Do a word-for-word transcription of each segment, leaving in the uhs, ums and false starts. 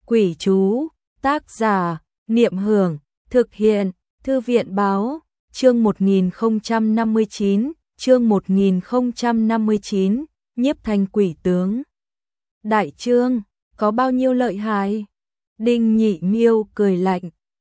Quỷ chú, tác giả, Niệm Hưởng, thực hiện, Thư viện báo, chương một nghìn không trăm năm mươi chín, chương một nghìn không trăm năm mươi chín, nhiếp thành quỷ tướng. Đại chương, có bao nhiêu lợi hại? Đinh Nhị Miêu cười lạnh,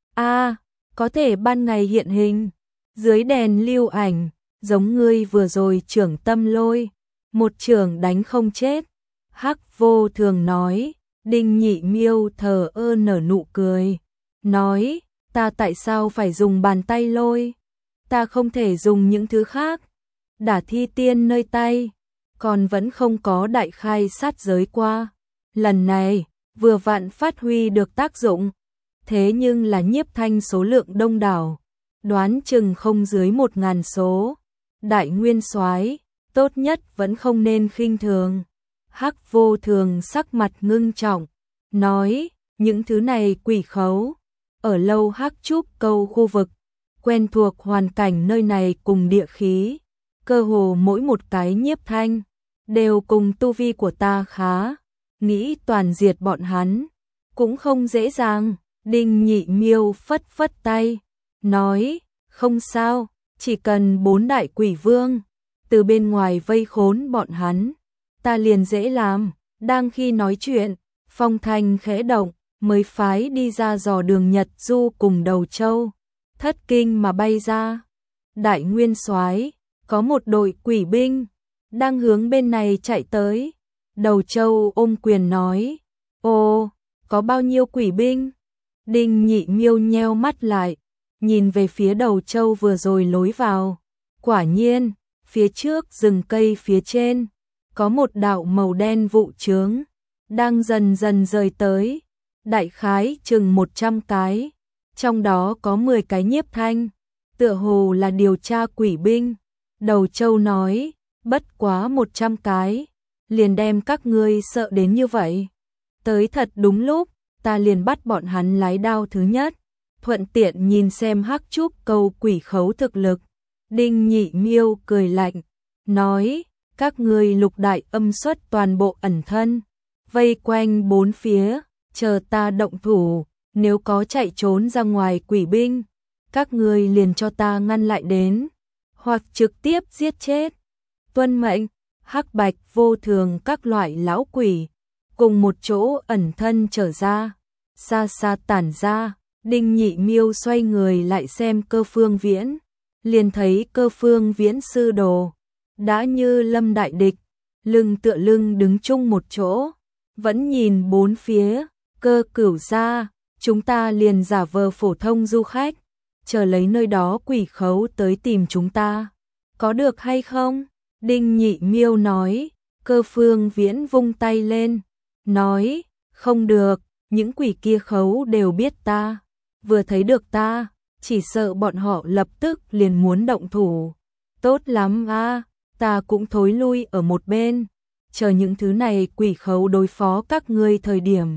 a, có thể ban ngày hiện hình, dưới đèn lưu ảnh, giống ngươi vừa rồi trưởng tâm lôi, một trưởng đánh không chết. Hắc Vô Thường nói. Đinh Nhị Miêu thờ ơ nở nụ cười, nói, ta tại sao phải dùng bàn tay lôi? Ta không thể dùng những thứ khác. Đả thi tiên nơi tay, còn vẫn không có đại khai sát giới qua. Lần này, vừa vặn phát huy được tác dụng. Thế nhưng là nhiếp thanh số lượng đông đảo, đoán chừng không dưới một ngàn số. Đại nguyên soái, tốt nhất vẫn không nên khinh thường. Hắc Vô Thường sắc mặt ngưng trọng, nói, những thứ này quỷ khấu, ở lâu Hắc Trúc Câu khu vực, quen thuộc hoàn cảnh nơi này cùng địa khí, cơ hồ mỗi một cái nhiếp thanh, đều cùng tu vi của ta khá, nghĩ toàn diệt bọn hắn, cũng không dễ dàng. Đinh Nhị Miêu phất phất tay, nói, không sao, chỉ cần bốn đại quỷ vương, từ bên ngoài vây khốn bọn hắn. Ta liền dễ làm. Đang khi nói chuyện, phong thanh khẽ động, mới phái đi ra dò đường Nhật Du cùng Đầu Châu, thất kinh mà bay ra. Đại nguyên soái, có một đội quỷ binh đang hướng bên này chạy tới. Đầu Châu ôm quyền nói, ồ, có bao nhiêu quỷ binh? Đinh Nhị Miêu nheo mắt lại, nhìn về phía Đầu Châu vừa rồi lối vào. Quả nhiên, phía trước rừng cây phía trên, có một đạo màu đen vụ chướng, đang dần dần rời tới, đại khái chừng một trăm cái, trong đó có mười cái nhiếp thanh, tựa hồ là điều tra quỷ binh. Đầu Châu nói, bất quá một trăm cái, liền đem các ngươi sợ đến như vậy. Tới thật đúng lúc, ta liền bắt bọn hắn lái đao thứ nhất, thuận tiện nhìn xem Hắc Trúc Câu quỷ khấu thực lực. Đinh Nhị Miêu cười lạnh, nói, các ngươi lục đại âm xuất toàn bộ ẩn thân, vây quanh bốn phía, chờ ta động thủ, nếu có chạy trốn ra ngoài quỷ binh, các ngươi liền cho ta ngăn lại đến, hoặc trực tiếp giết chết. Tuân mệnh. Hắc Bạch Vô Thường các loại lão quỷ, cùng một chỗ ẩn thân trở ra, xa xa tản ra. Đinh Nhị Miêu xoay người lại xem Cơ Phương Viễn, liền thấy Cơ Phương Viễn sư đồ đã như lâm đại địch, lưng tựa lưng đứng chung một chỗ, vẫn nhìn bốn phía. Cơ Cửu gia, chúng ta liền giả vờ phổ thông du khách, chờ lấy nơi đó quỷ khấu tới tìm chúng ta, có được hay không? Đinh Nhị Miêu nói. Cơ Phương Viễn vung tay lên, nói, không được, những quỷ kia khấu đều biết ta, vừa thấy được ta, chỉ sợ bọn họ lập tức liền muốn động thủ. Tốt lắm a, ta cũng thối lui ở một bên, chờ những thứ này quỷ khấu đối phó các ngươi thời điểm,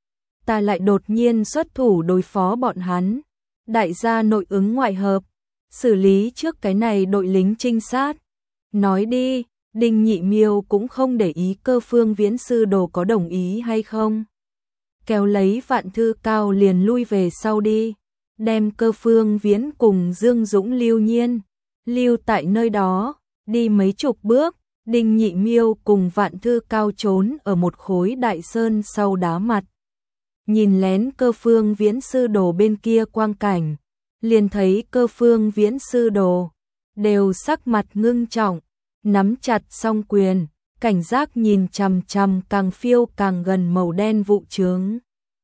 ta lại đột nhiên xuất thủ đối phó bọn hắn. Đại gia nội ứng ngoại hợp, xử lý trước cái này đội lính trinh sát. Nói đi. Đinh Nhị Miêu cũng không để ý Cơ Phương Viễn sư đồ có đồng ý hay không, kéo lấy Vạn Thư Cao liền lui về sau đi, đem Cơ Phương Viễn cùng Dương Dũng Lưu Nhiên lưu tại nơi đó. Đi mấy chục bước, Đinh Nhị Miêu cùng Vạn Thư Cao trốn ở một khối đại sơn sau đá mặt, nhìn lén Cơ Phương Viễn sư đồ bên kia quang cảnh, liền thấy Cơ Phương Viễn sư đồ đều sắc mặt ngưng trọng, nắm chặt song quyền, cảnh giác nhìn chằm chằm càng phiêu càng gần màu đen vụ chướng.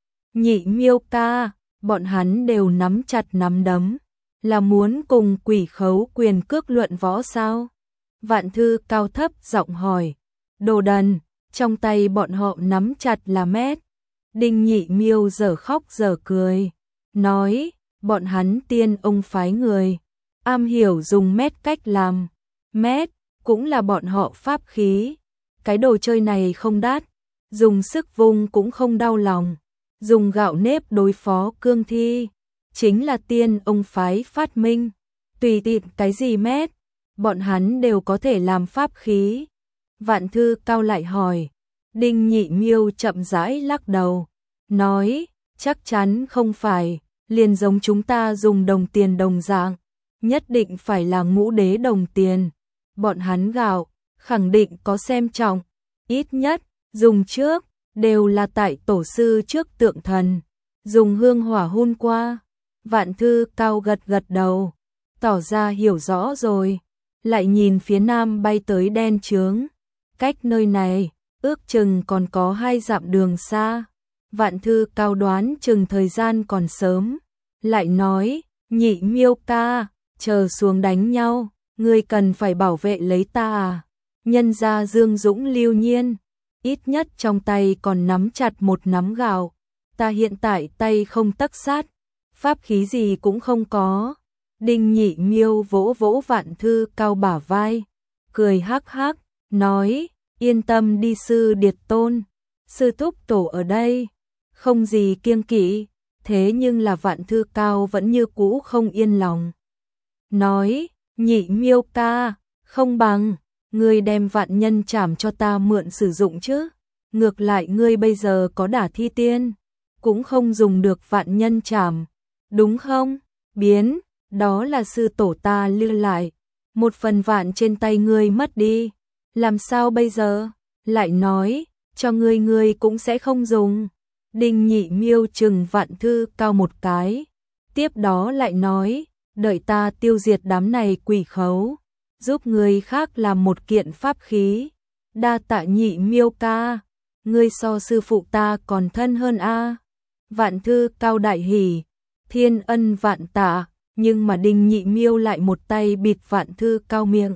Nhị Miêu ca, bọn hắn đều nắm chặt nắm đấm, là muốn cùng quỷ khấu quyền cước luận võ sao? Vạn Thư Cao thấp giọng hỏi. Đồ đần, trong tay bọn họ nắm chặt là mét. Đinh Nhị Miêu dở khóc dở cười, nói, bọn hắn tiên ông phái người, am hiểu dùng mét cách làm. Mét cũng là bọn họ pháp khí, cái đồ chơi này không đắt, dùng sức vung cũng không đau lòng, dùng gạo nếp đối phó cương thi, chính là tiên ông phái phát minh, tùy tiện cái gì mét, bọn hắn đều có thể làm pháp khí. Vạn Thư Cao lại hỏi. Đinh Nhị Miêu chậm rãi lắc đầu, nói, chắc chắn không phải, liền giống chúng ta dùng đồng tiền đồng dạng, nhất định phải là ngũ đế đồng tiền. Bọn hắn gạo, khẳng định có xem trọng, ít nhất, dùng trước, đều là tại tổ sư trước tượng thần, dùng hương hỏa hun qua. Vạn Thư Cao gật gật đầu, tỏ ra hiểu rõ rồi, lại nhìn phía nam bay tới đen chướng, cách nơi này, ước chừng còn có hai dặm đường xa. Vạn Thư Cao đoán chừng thời gian còn sớm, lại nói, Nhị Miêu ca, chờ xuống đánh nhau, ngươi cần phải bảo vệ lấy ta à. Nhân gia Dương Dũng Lưu Nhiên, ít nhất trong tay còn nắm chặt một nắm gạo, ta hiện tại tay không tấc sát, pháp khí gì cũng không có. Đinh Nhị Miêu vỗ vỗ Vạn Thư Cao bả vai, cười hắc hắc, nói, yên tâm đi sư điệt tôn, sư thúc tổ ở đây, không gì kiêng kỵ. Thế nhưng là Vạn Thư Cao vẫn như cũ không yên lòng. Nói, Nhị Miêu ca, không bằng, ngươi đem vạn nhân trảm cho ta mượn sử dụng chứ. Ngược lại ngươi bây giờ có đả thi tiên, cũng không dùng được vạn nhân trảm, đúng không? Biến, đó là sư tổ ta lưu lại, một phần vạn trên tay ngươi mất đi, làm sao bây giờ? Lại nói, cho ngươi ngươi cũng sẽ không dùng. Đinh Nhị Miêu chừng Vạn Thư Cao một cái, tiếp đó lại nói, đợi ta tiêu diệt đám này quỷ khấu, giúp người khác làm một kiện pháp khí. Đa tạ Nhị Miêu ca, ngươi so sư phụ ta còn thân hơn a. Vạn Thư Cao đại hỉ, thiên ân vạn tạ, nhưng mà Đinh Nhị Miêu lại một tay bịt Vạn Thư Cao miệng,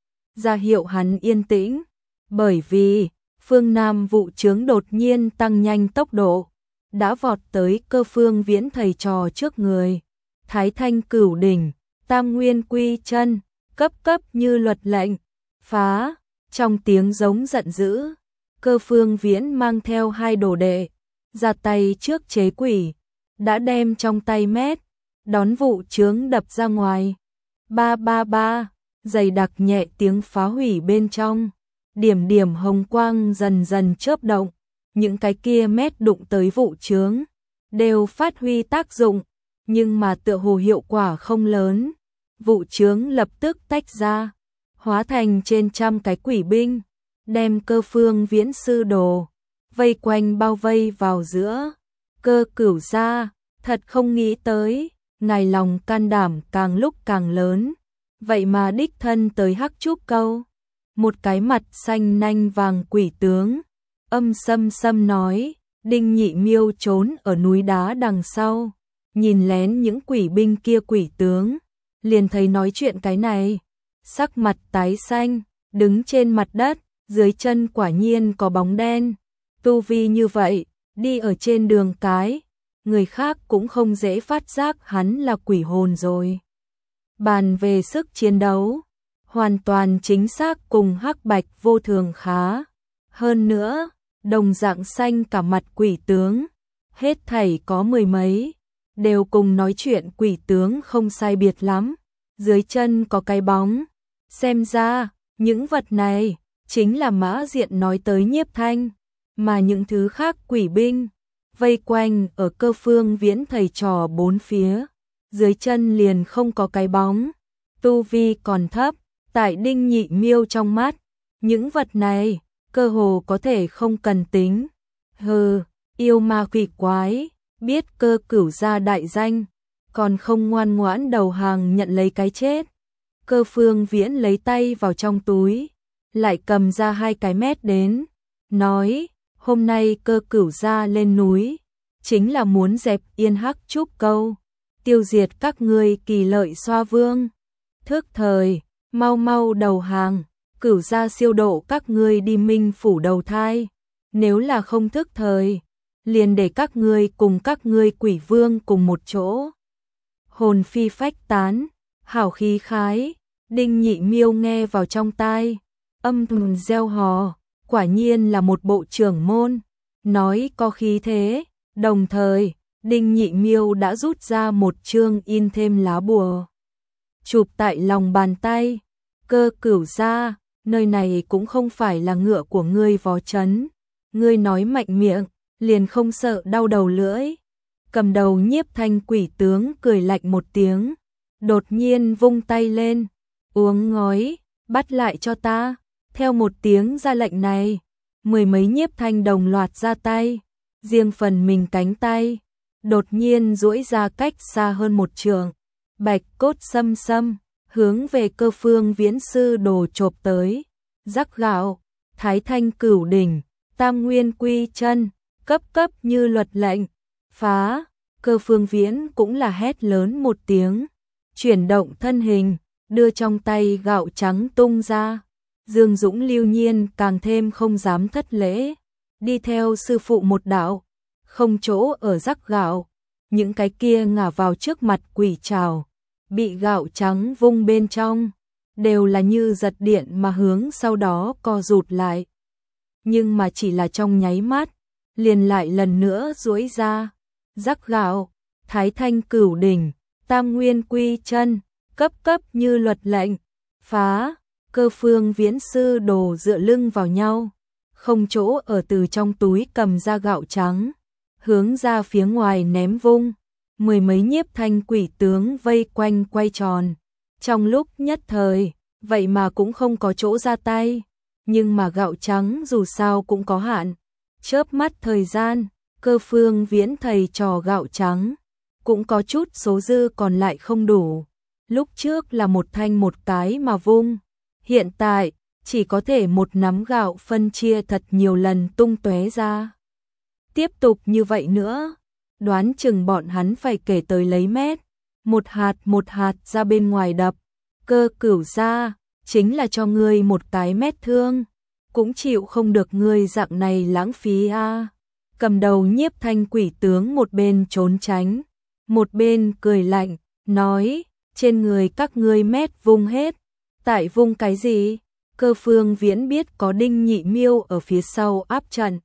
ra hiệu hắn yên tĩnh, bởi vì phương Nam vụ chướng đột nhiên tăng nhanh tốc độ, đã vọt tới Cơ Phương Viễn thầy trò trước người. Thái Thanh Cửu Đỉnh, Tam Nguyên Quy Chân, cấp cấp như luật lệnh, phá, trong tiếng giống giận dữ, Cơ Phương Viễn mang theo hai đồ đệ, ra tay trước chế quỷ, đã đem trong tay mét, đón vụ chướng đập ra ngoài. Ba ba ba, dày đặc nhẹ tiếng phá hủy bên trong, điểm điểm hồng quang dần dần chớp động, những cái kia mét đụng tới vụ chướng, đều phát huy tác dụng, nhưng mà tựa hồ hiệu quả không lớn. Vụ chướng lập tức tách ra, hóa thành trên trăm cái quỷ binh, đem Cơ Phương Viễn sư đồ vây quanh bao vây vào giữa. Cơ Cửu gia, thật không nghĩ tới, ngài lòng can đảm càng lúc càng lớn, vậy mà đích thân tới Hắc Trúc Câu. Một cái mặt xanh nanh vàng quỷ tướng, âm sâm sâm nói, Đinh Nhị Miêu trốn ở núi đá đằng sau, nhìn lén những quỷ binh kia quỷ tướng, liền thấy nói chuyện cái này, sắc mặt tái xanh, đứng trên mặt đất, dưới chân quả nhiên có bóng đen, tu vi như vậy, đi ở trên đường cái, người khác cũng không dễ phát giác hắn là quỷ hồn rồi. Bàn về sức chiến đấu, hoàn toàn chính xác cùng Hắc Bạch Vô Thường khá. Hơn nữa, đồng dạng xanh cả mặt quỷ tướng, hết thảy có mười mấy, đều cùng nói chuyện quỷ tướng không sai biệt lắm, dưới chân có cái bóng. Xem ra, những vật này, chính là Mã Diện nói tới Nhiếp Thanh, mà những thứ khác quỷ binh, vây quanh ở Cơ Phương Viễn thầy trò bốn phía, dưới chân liền không có cái bóng, tu vi còn thấp, tại Đinh Nhị Miêu trong mắt, những vật này, cơ hồ có thể không cần tính. Hừ, yêu ma quỷ quái, biết Cơ Cửu gia đại danh, còn không ngoan ngoãn đầu hàng nhận lấy cái chết. Cơ Phương Viễn lấy tay vào trong túi, lại cầm ra hai cái mét đến, nói, hôm nay Cơ Cửu gia lên núi, chính là muốn dẹp yên Hắc Trúc Câu, tiêu diệt các ngươi Kỳ Lợi Xoa Vương. Thức thời, mau mau đầu hàng, Cửu gia siêu độ các ngươi đi Minh phủ đầu thai, nếu là không thức thời, liền để các ngươi cùng các ngươi quỷ vương cùng một chỗ. Hồn phi phách tán, hảo khí khái, Đinh Nhị Miêu nghe vào trong tai, âm thầm reo hò, quả nhiên là một bộ trưởng môn, nói có khí thế, đồng thời, Đinh Nhị Miêu đã rút ra một chương in thêm lá bùa, chụp tại lòng bàn tay. Cơ Cửu gia, nơi này cũng không phải là ngựa của ngươi vó chấn, ngươi nói mạnh miệng, liền không sợ đau đầu lưỡi. Cầm đầu Nhiếp Thanh quỷ tướng cười lạnh một tiếng, đột nhiên vung tay lên, uống ngói, bắt lại cho ta. Theo một tiếng ra lệnh này, mười mấy Nhiếp Thanh đồng loạt ra tay, riêng phần mình cánh tay, đột nhiên duỗi ra cách xa hơn một trượng, bạch cốt xâm xâm, hướng về Cơ Phương Viễn sư đồ chộp tới. Rắc gạo, Thái Thanh Cửu Đỉnh, Tam Nguyên Quy Chân, cấp cấp như luật lệnh, phá. Cơ Phương Viễn cũng là hét lớn một tiếng, chuyển động thân hình, đưa trong tay gạo trắng tung ra. Dương Dũng Lưu Nhiên càng thêm không dám thất lễ, đi theo sư phụ một đạo, không chỗ ở rắc gạo, những cái kia ngả vào trước mặt quỷ trảo, bị gạo trắng vung bên trong, đều là như giật điện mà hướng sau đó co rụt lại. Nhưng mà chỉ là trong nháy mắt, liền lại lần nữa duỗi ra, rắc gạo, Thái Thanh Cửu Đỉnh, Tam Nguyên Quy Chân, cấp cấp như luật lệnh, phá. Cơ Phương Viễn sư đồ dựa lưng vào nhau, không chỗ ở từ trong túi cầm ra gạo trắng, hướng ra phía ngoài ném vung. Mười mấy Nhiếp Thanh quỷ tướng vây quanh quay tròn. Trong lúc nhất thời, vậy mà cũng không có chỗ ra tay, nhưng mà gạo trắng dù sao cũng có hạn. Chớp mắt thời gian, Cơ Phương Viễn thầy trò gạo trắng, cũng có chút số dư còn lại không đủ. Lúc trước là một thanh một cái mà vung, hiện tại chỉ có thể một nắm gạo phân chia thật nhiều lần tung tóe ra. Tiếp tục như vậy nữa, đoán chừng bọn hắn phải kể tới lấy mét, một hạt một hạt ra bên ngoài đập. Cơ Cửu gia, chính là cho ngươi một cái mét thương, cũng chịu không được ngươi dạng này lãng phí a. À. Cầm đầu Nhiếp Thanh quỷ tướng một bên trốn tránh, một bên cười lạnh, nói, trên người các ngươi mét vung hết, tại vung cái gì? Cơ Phương Viễn biết có Đinh Nhị Miêu ở phía sau áp trận,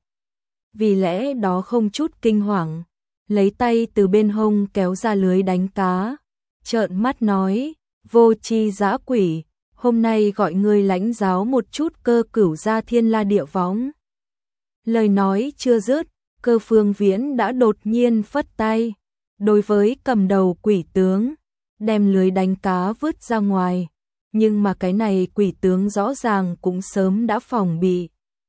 vì lẽ đó không chút kinh hoàng, lấy tay từ bên hông kéo ra lưới đánh cá, trợn mắt nói, vô tri dã quỷ, hôm nay gọi ngươi lãnh giáo một chút Cơ Cửu gia thiên la địa võng. Lời nói chưa dứt, Cơ Phương Viễn đã đột nhiên phất tay, đối với cầm đầu quỷ tướng, đem lưới đánh cá vứt ra ngoài. Nhưng mà cái này quỷ tướng rõ ràng cũng sớm đã phòng bị.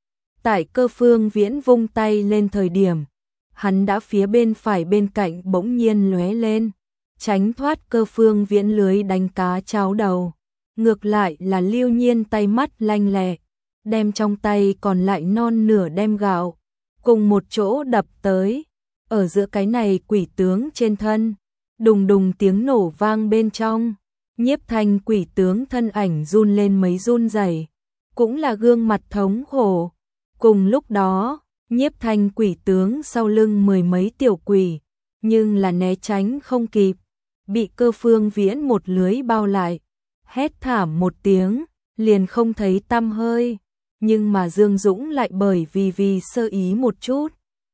Tại Cơ Phương Viễn vung tay lên thời điểm, hắn đã phía bên phải bên cạnh bỗng nhiên lóe lên, tránh thoát Cơ Phương Viễn lưới đánh cá cháo đầu. Ngược lại là Lưu Nhiên tay mắt lanh lẹ, đem trong tay còn lại non nửa đem gạo, cùng một chỗ đập tới. Ở giữa cái này quỷ tướng trên thân, đùng đùng tiếng nổ vang bên trong. Nhiếp Thanh quỷ tướng thân ảnh run lên mấy run rẩy, cũng là gương mặt thống khổ. Cùng lúc đó, Nhiếp Thanh quỷ tướng sau lưng mười mấy tiểu quỷ, nhưng là né tránh không kịp, bị Cơ Phương Viễn một lưới bao lại, hét thảm một tiếng, liền không thấy tăm hơi. Nhưng mà Dương Dũng lại bởi vì vì sơ ý một chút,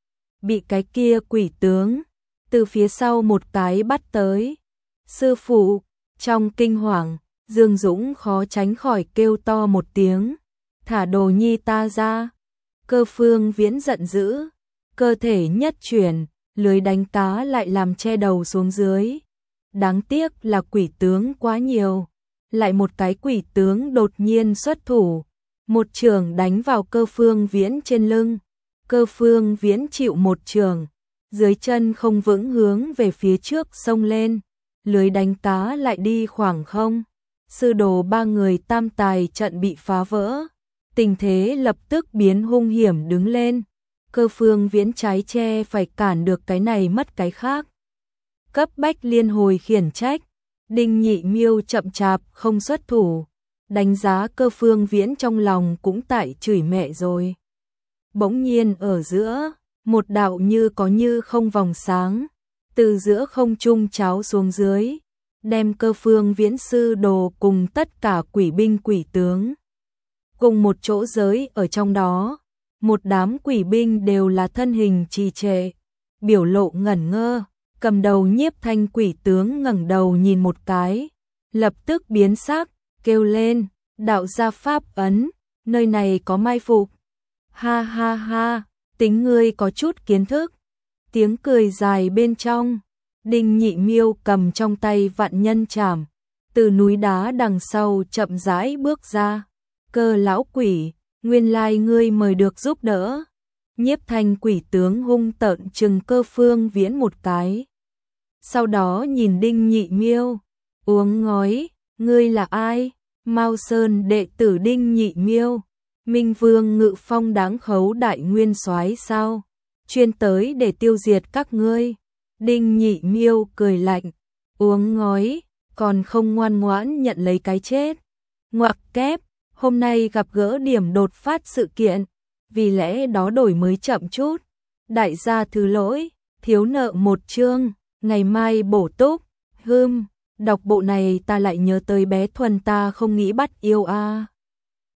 bị cái kia quỷ tướng từ phía sau một cái bắt tới. Sư phụ! Trong kinh hoàng, Dương Dũng khó tránh khỏi kêu to một tiếng, thả đồ nhi ta ra. Cơ Phương Viễn giận dữ, cơ thể nhất chuyển, lưới đánh cá lại làm che đầu xuống dưới. Đáng tiếc là quỷ tướng quá nhiều, lại một cái quỷ tướng đột nhiên xuất thủ, một chưởng đánh vào Cơ Phương Viễn trên lưng. Cơ Phương Viễn chịu một chưởng, dưới chân không vững hướng về phía trước xông lên. Lưới đánh cá lại đi khoảng không, sư đồ ba người tam tài trận bị phá vỡ, tình thế lập tức biến hung hiểm đứng lên. Cơ Phương Viễn trái che phải cản được cái này mất cái khác, cấp bách liên hồi khiển trách. Đinh Nhị Miêu chậm chạp không xuất thủ, đánh giá Cơ Phương Viễn trong lòng cũng tại chửi mẹ rồi. Bỗng nhiên ở giữa, một đạo như có như không vòng sáng từ giữa không trung cháo xuống dưới, đem Cơ Phương Viễn sư đồ cùng tất cả quỷ binh quỷ tướng cùng một chỗ giới ở trong đó. Một đám quỷ binh đều là thân hình trì trệ, biểu lộ ngẩn ngơ. Cầm đầu Nhiếp Thanh quỷ tướng ngẩng đầu nhìn một cái, lập tức biến sắc, kêu lên, đạo gia pháp ấn, nơi này có mai phục. Ha ha ha, tính ngươi có chút kiến thức. Tiếng cười dài bên trong, Đinh Nhị Miêu cầm trong tay vạn nhân trảm, từ núi đá đằng sau chậm rãi bước ra. Cơ lão quỷ, nguyên lai ngươi mời được giúp đỡ. Nhiếp Thanh quỷ tướng hung tợn trừng Cơ Phương Viễn một cái. Sau đó nhìn Đinh Nhị Miêu, uống ngói, ngươi là ai? Mao Sơn đệ tử Đinh Nhị Miêu, Minh Vương Ngự Phong đáng khấu đại nguyên soái sao? Chuyên tới để tiêu diệt các ngươi. Đinh Nhị Miêu cười lạnh, uống ngói, còn không ngoan ngoãn nhận lấy cái chết. Ngoặc kép, hôm nay gặp gỡ điểm đột phát sự kiện, vì lẽ đó đổi mới chậm chút. Đại gia thứ lỗi, thiếu nợ một chương, ngày mai bổ túc. Hừm, đọc bộ này ta lại nhớ tới bé Thuần ta không nghĩ bắt yêu a. À.